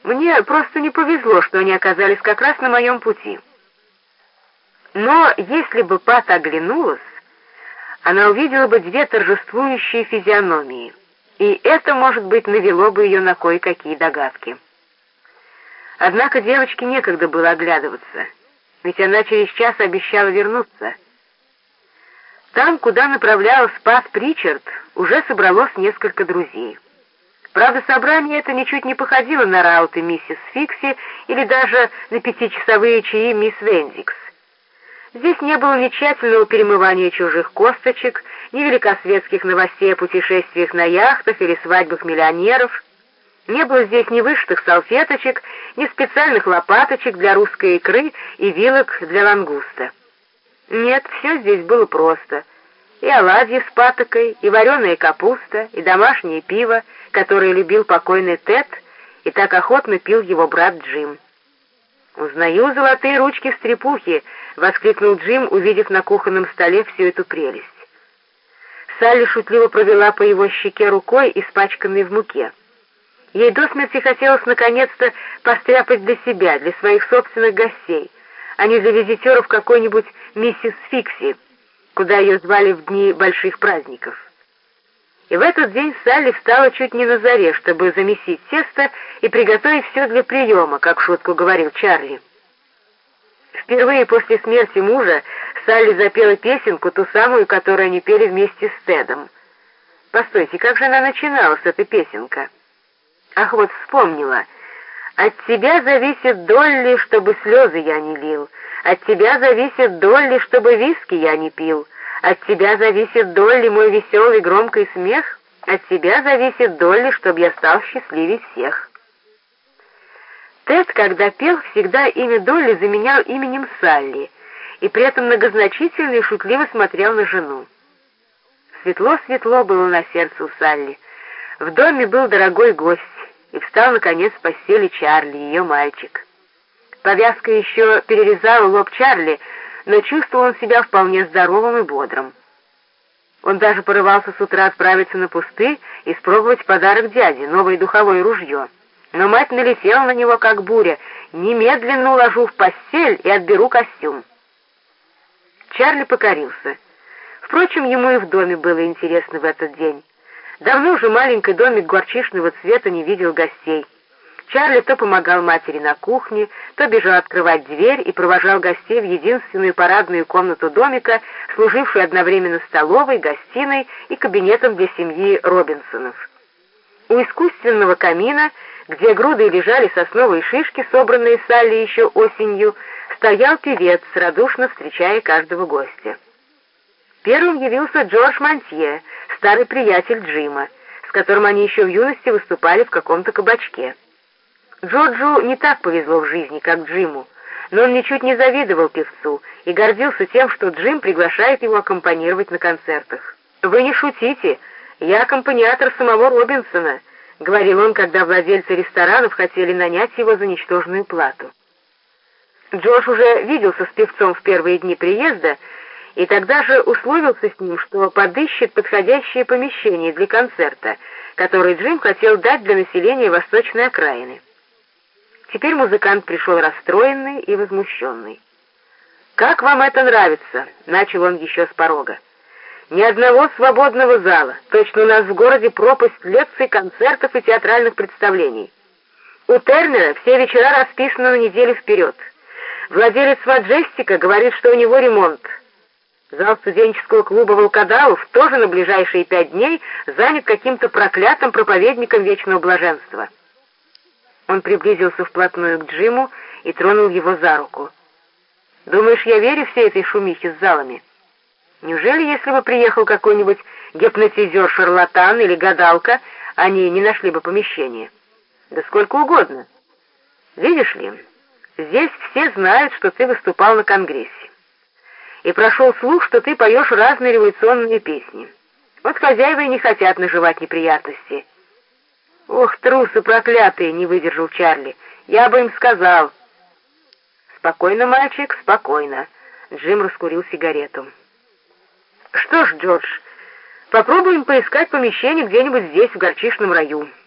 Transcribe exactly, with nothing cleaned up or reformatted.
Мне просто не повезло, что они оказались как раз на моем пути. Но если бы Пат оглянулась, она увидела бы две торжествующие физиономии, и это, может быть, навело бы ее на кое-какие догадки. Однако девочке некогда было оглядываться, ведь она через час обещала вернуться. Там, куда направлялась Пат Причард, уже собралось несколько друзей. Правда, собрание это ничуть не походило на рауты миссис Фикси или даже на пятичасовые чаи мисс Вендикс. Здесь не было ни тщательного перемывания чужих косточек, ни великосветских новостей о путешествиях на яхтах или свадьбах миллионеров. Не было здесь ни вышитых салфеточек, ни специальных лопаточек для русской икры и вилок для лангуста. Нет, все здесь было просто. И оладьи с патокой, и вареная капуста, и домашнее пиво, которое любил покойный Тед, и так охотно пил его брат Джим. «Узнаю золотые ручки стрепухи!» — воскликнул Джим, увидев на кухонном столе всю эту прелесть. Салли шутливо провела по его щеке рукой, испачканной в муке. Ей до смерти хотелось наконец-то постряпать для себя, для своих собственных гостей, а не для визитеров какой-нибудь миссис Фикси, куда ее звали в дни больших праздников. И в этот день Салли встала чуть не на заре, чтобы замесить тесто и приготовить все для приема, как в шутку говорил Чарли. Впервые после смерти мужа Салли запела песенку, ту самую, которую они пели вместе с Тедом. Постойте, как же она начиналась, эта песенка? Ах, вот вспомнила. «От тебя зависит, Долли, чтобы слезы я не лил. От тебя зависит, Долли, чтобы виски я не пил. От тебя зависит, Долли, мой веселый громкий смех. От тебя зависит, Долли, чтобы я стал счастливее всех». Тед, когда пел, всегда имя Долли заменял именем Салли, и при этом многозначительно и шутливо смотрел на жену. Светло-светло было на сердце у Салли. В доме был дорогой гость, и встал, наконец, в постели Чарли, ее мальчик. Повязка еще перерезала лоб Чарли, но чувствовал он себя вполне здоровым и бодрым. Он даже порывался с утра отправиться на пустырь и испробовать подарок дяде, новое духовое ружье. Но мать налетела на него, как буря: «Немедленно уложу в постель и отберу костюм». Чарли покорился. Впрочем, ему и в доме было интересно в этот день. Давно уже маленький домик горчичного цвета не видел гостей. Чарли то помогал матери на кухне, то бежал открывать дверь и провожал гостей в единственную парадную комнату домика, служившую одновременно столовой, гостиной и кабинетом для семьи Робинсонов. У искусственного камина, где грудой лежали сосновые шишки, собранные Салли еще осенью, стоял певец, радушно встречая каждого гостя. Первым явился Джордж Монтье, старый приятель Джима, с которым они еще в юности выступали в каком-то кабачке. Джорджу не так повезло в жизни, как Джиму, но он ничуть не завидовал певцу и гордился тем, что Джим приглашает его аккомпанировать на концертах. «Вы не шутите, я аккомпаниатор самого Робинсона», — говорил он, когда владельцы ресторанов хотели нанять его за ничтожную плату. Джордж уже виделся с певцом в первые дни приезда, и тогда же условился с ним, что подыщет подходящее помещение для концерта, который Джим хотел дать для населения восточной окраины. Теперь музыкант пришел расстроенный и возмущенный. «Как вам это нравится?» — начал он еще с порога. «Ни одного свободного зала. Точно у нас в городе пропасть лекций, концертов и театральных представлений. У Тернера все вечера расписаны на неделю вперед. Владелец Маджестика говорит, что у него ремонт. Зал студенческого клуба «Волкодавов» тоже на ближайшие пять дней занят каким-то проклятым проповедником вечного блаженства». Он приблизился вплотную к Джиму и тронул его за руку. «Думаешь, я верю всей этой шумихе с залами? Неужели, если бы приехал какой-нибудь гипнотизер-шарлатан или гадалка, они не нашли бы помещение? Да сколько угодно. Видишь ли, здесь все знают, что ты выступал на конгрессе. И прошел слух, что ты поешь разные революционные песни. Вот хозяева и не хотят наживать неприятности». «Ох, трусы проклятые!» — не выдержал Чарли. «Я бы им сказал». «Спокойно, мальчик, спокойно». Джим раскурил сигарету. «Что ж, Джордж, попробуем поискать помещение где-нибудь здесь, в горчичном раю.